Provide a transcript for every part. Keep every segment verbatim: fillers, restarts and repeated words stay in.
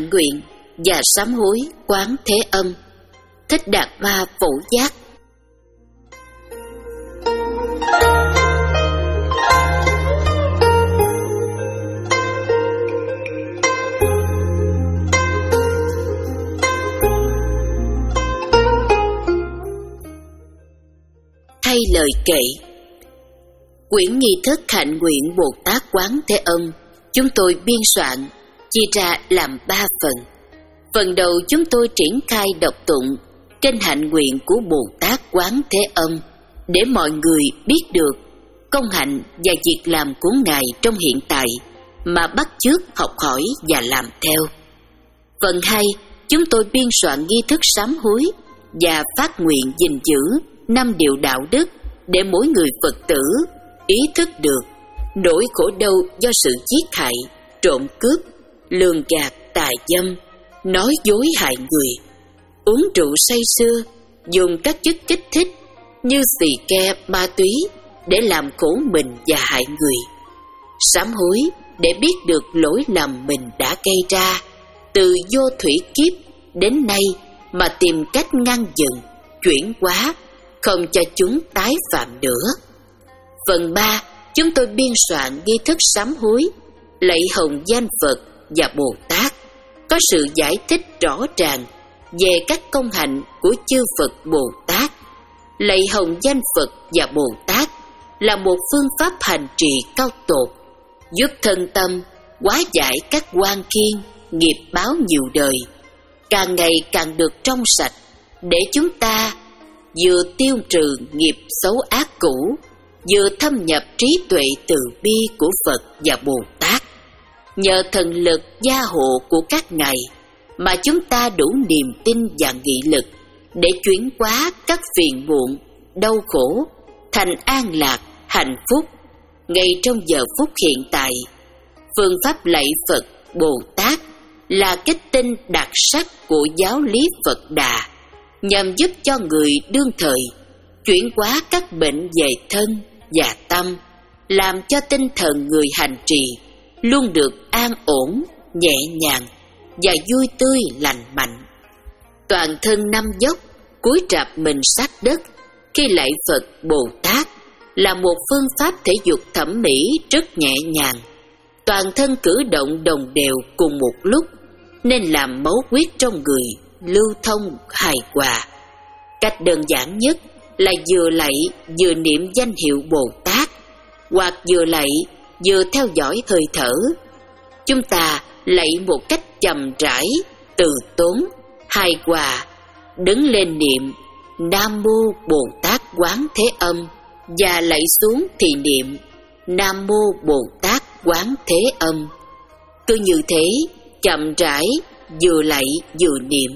hạnh nguyện và sám hối Quán Thế Âm. Thích Đạt Ma Phổ Giác. Thay lời kệ. Quyển nghi thức hạnh nguyện Bồ Tát Quán Thế Âm chúng tôi biên soạn, chia ra làm ba phần. Phần đầu chúng tôi triển khai đọc tụng kinh hạnh nguyện của Bồ Tát Quán Thế Âm để mọi người biết được công hạnh và việc làm của Ngài trong hiện tại mà bắt chước học hỏi và làm theo. Phần hai, chúng tôi biên soạn nghi thức sám hối và phát nguyện gìn giữ năm điều đạo đức để mỗi người Phật tử ý thức được nỗi khổ đau do sự giết hại, trộm cướp, lường gạt, tà dâm, nói dối hại người, uống rượu say sưa, dùng các chất kích thích như xì ke, ma túy để làm khổ mình và hại người. Sám hối để biết được lỗi lầm mình đã gây ra từ vô thủy kiếp đến nay mà tìm cách ngăn dừng, chuyển hóa, không cho chúng tái phạm nữa. Phần ba, chúng tôi biên soạn nghi thức sám hối, lạy hồng danh Phật và Bồ Tát, có sự giải thích rõ ràng về các công hạnh của chư Phật Bồ Tát. Lạy hồng danh Phật và Bồ Tát là một phương pháp hành trì cao tột, giúp thân tâm hóa giải các oan khiên, nghiệp báo nhiều đời, càng ngày càng được trong sạch, để chúng ta vừa tiêu trừ nghiệp xấu ác cũ, vừa thâm nhập trí tuệ từ bi của Phật và Bồ Tát. Nhờ thần lực gia hộ của các ngài mà chúng ta đủ niềm tin và nghị lực để chuyển hóa các phiền muộn, đau khổ thành an lạc, hạnh phúc ngay trong giờ phút hiện tại. Phương pháp lạy Phật Bồ Tát là kết tinh đặc sắc của giáo lý Phật Đà, nhằm giúp cho người đương thời chuyển hóa các bệnh về thân và tâm, làm cho tinh thần người hành trì luôn được an ổn, nhẹ nhàng và vui tươi lành mạnh. Toàn thân năm dốc, cúi rạp mình sát đất khi lạy Phật Bồ Tát là một phương pháp thể dục thẩm mỹ rất nhẹ nhàng. Toàn thân cử động đồng đều cùng một lúc nên làm máu huyết trong người lưu thông hài hòa. Cách đơn giản nhất là vừa lạy vừa niệm danh hiệu Bồ Tát, hoặc vừa lạy vừa theo dõi hơi thở. Chúng ta lạy một cách chậm rãi, từ tốn, hài hòa, đứng lên niệm Nam Mô Bồ Tát Quán Thế Âm và lạy xuống thì niệm Nam Mô Bồ Tát Quán Thế Âm. Cứ như thế, chậm rãi, vừa lạy vừa niệm.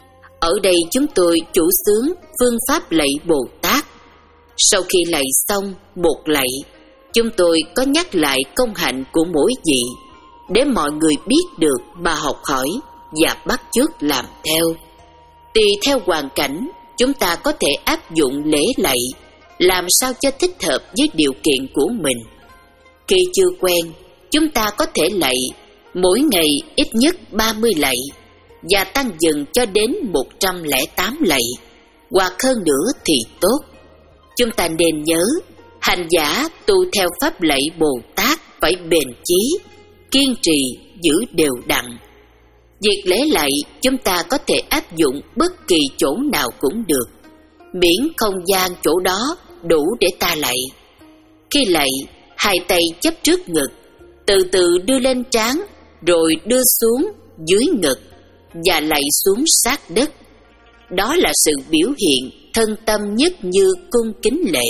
Ở đây chúng tôi chủ xướng phương pháp lạy Bồ Tát. Sau khi lạy xong một lạy, chúng tôi có nhắc lại công hạnh của mỗi vị để mọi người biết được mà học hỏi và bắt chước làm theo. Tùy theo hoàn cảnh, chúng ta có thể áp dụng lễ lạy làm sao cho thích hợp với điều kiện của mình. Khi chưa quen, chúng ta có thể lạy mỗi ngày ít nhất ba mươi lạy và tăng dần cho đến một trăm lẻ tám lạy, hoặc hơn nữa thì tốt. Chúng ta nên nhớ, hành giả tu theo pháp lạy Bồ Tát phải bền chí, kiên trì, giữ đều đặn. Việc lễ lạy chúng ta có thể áp dụng bất kỳ chỗ nào cũng được, miễn không gian chỗ đó đủ để ta lạy. Khi lạy, hai tay chấp trước ngực, từ từ đưa lên trán, rồi đưa xuống dưới ngực và lạy xuống sát đất. Đó là sự biểu hiện thân tâm nhất như cung kính lễ.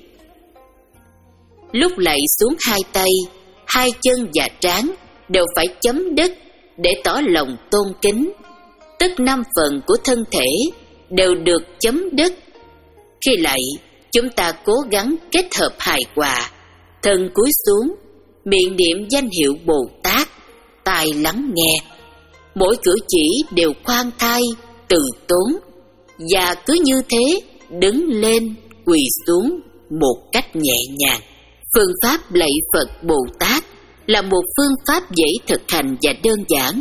Lúc lạy xuống hai tay, hai chân và trán đều phải chấm đất để tỏ lòng tôn kính. Tức năm phần của thân thể đều được chấm đất. Khi lạy, chúng ta cố gắng kết hợp hài hòa, thân cúi xuống, miệng niệm danh hiệu Bồ Tát, tai lắng nghe. Mỗi cử chỉ đều khoan thai, từ tốn, và cứ như thế đứng lên, quỳ xuống một cách nhẹ nhàng. Phương pháp lạy Phật Bồ Tát là một phương pháp dễ thực hành và đơn giản,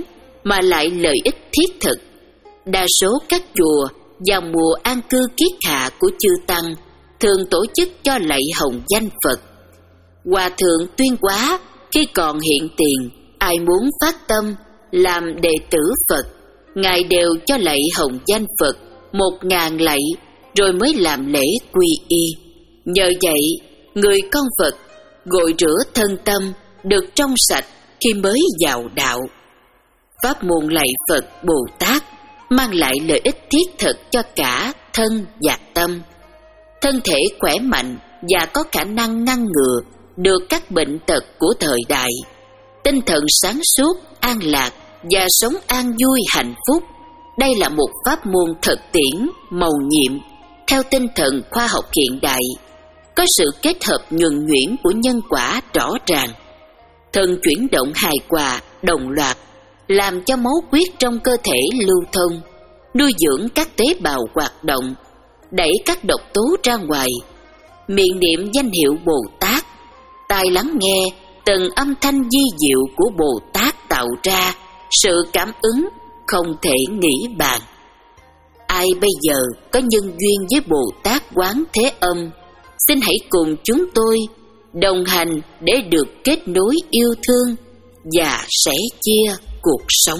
mà lại lợi ích thiết thực. Đa số các chùa vào mùa an cư kiết hạ của chư tăng thường tổ chức cho lạy hồng danh Phật. Hòa thượng Tuyên Hóa khi còn hiện tiền, ai muốn phát tâm làm đệ tử Phật, ngài đều cho lạy hồng danh Phật một ngàn lạy rồi mới làm lễ quy y. Nhờ vậy, người con Phật gội rửa thân tâm được trong sạch khi mới vào đạo. Pháp môn lạy Phật Bồ Tát mang lại lợi ích thiết thực cho cả thân và tâm. Thân thể khỏe mạnh và có khả năng ngăn ngừa được các bệnh tật của thời đại. Tinh thần sáng suốt, an lạc và sống an vui hạnh phúc. Đây là một pháp môn thực tiễn, mầu nhiệm, theo tinh thần khoa học hiện đại, có sự kết hợp nhuần nhuyễn của nhân quả rõ ràng. Thần chuyển động hài hòa, đồng loạt, làm cho máu huyết trong cơ thể lưu thông, nuôi dưỡng các tế bào hoạt động, đẩy các độc tố ra ngoài. Miệng niệm danh hiệu Bồ Tát, tai lắng nghe từng âm thanh di diệu của Bồ Tát tạo ra sự cảm ứng không thể nghĩ bàn. Ai bây giờ có nhân duyên với Bồ Tát Quán Thế Âm, xin hãy cùng chúng tôi đồng hành để được kết nối yêu thương và sẻ chia cuộc sống.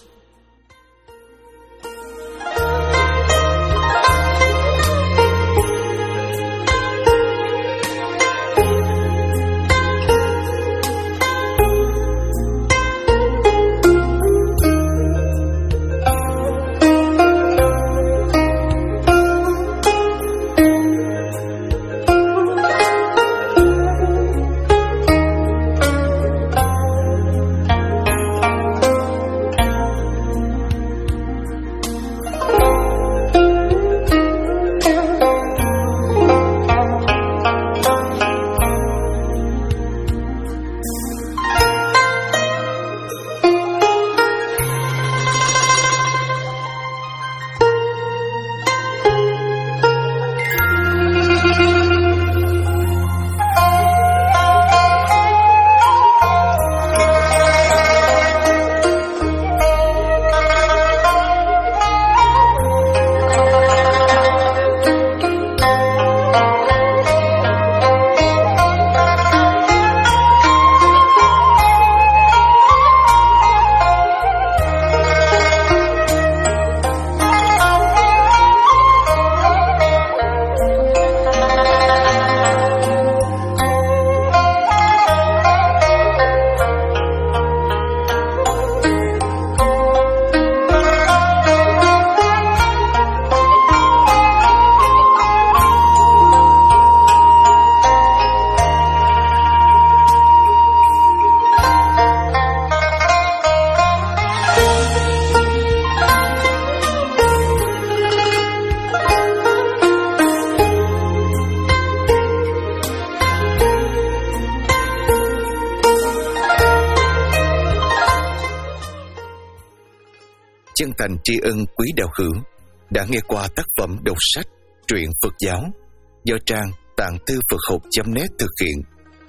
Chân thành tri ân quý đạo hữu đã nghe qua tác phẩm đọc sách truyện Phật giáo do trang tạng thư Phật học chấm net thực hiện.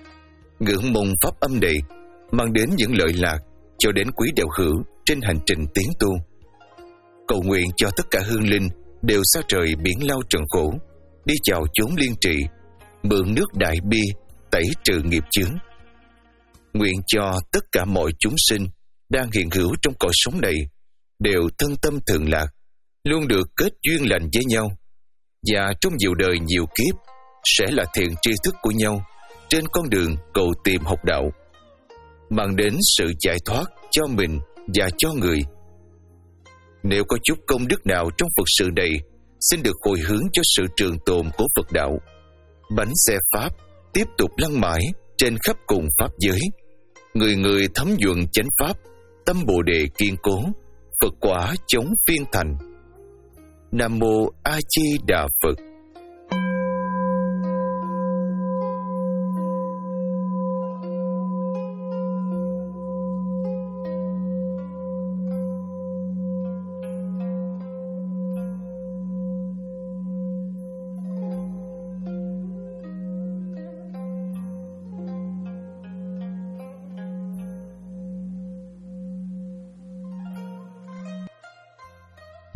Ngưỡng mong pháp âm này mang đến những lợi lạc cho đến quý đạo hữu trên hành trình tiến tu. Cầu nguyện cho tất cả hương linh đều xa trời biển lao trần khổ, đi chào chốn liên trị, mượn nước đại bi tẩy trừ nghiệp chướng. Nguyện cho tất cả mọi chúng sinh đang hiện hữu trong cõi sống này đều thân tâm thường lạc, luôn được kết duyên lành với nhau, và trong nhiều đời nhiều kiếp sẽ là thiện tri thức của nhau trên con đường cầu tìm học đạo, mang đến sự giải thoát cho mình và cho người. Nếu có chút công đức nào trong Phật sự này, xin được hồi hướng cho sự trường tồn của Phật đạo. Bánh xe Pháp tiếp tục lăn mãi trên khắp cùng Pháp giới, người người thấm nhuần chánh Pháp, tâm Bồ Đề kiên cố, Phật quả chống phiên thành. Nam Mô A Di Đà Phật.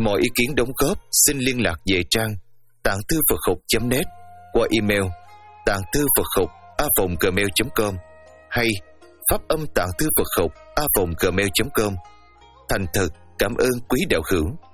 Mọi ý kiến đóng góp xin liên lạc về trang tạng thư Phật học chấm net qua email tạng thư Phật học a vòng gmail chấm com hay pháp âm tạng thư Phật học a vòng gmail chấm com. Thành thật cảm ơn quý đạo hữu.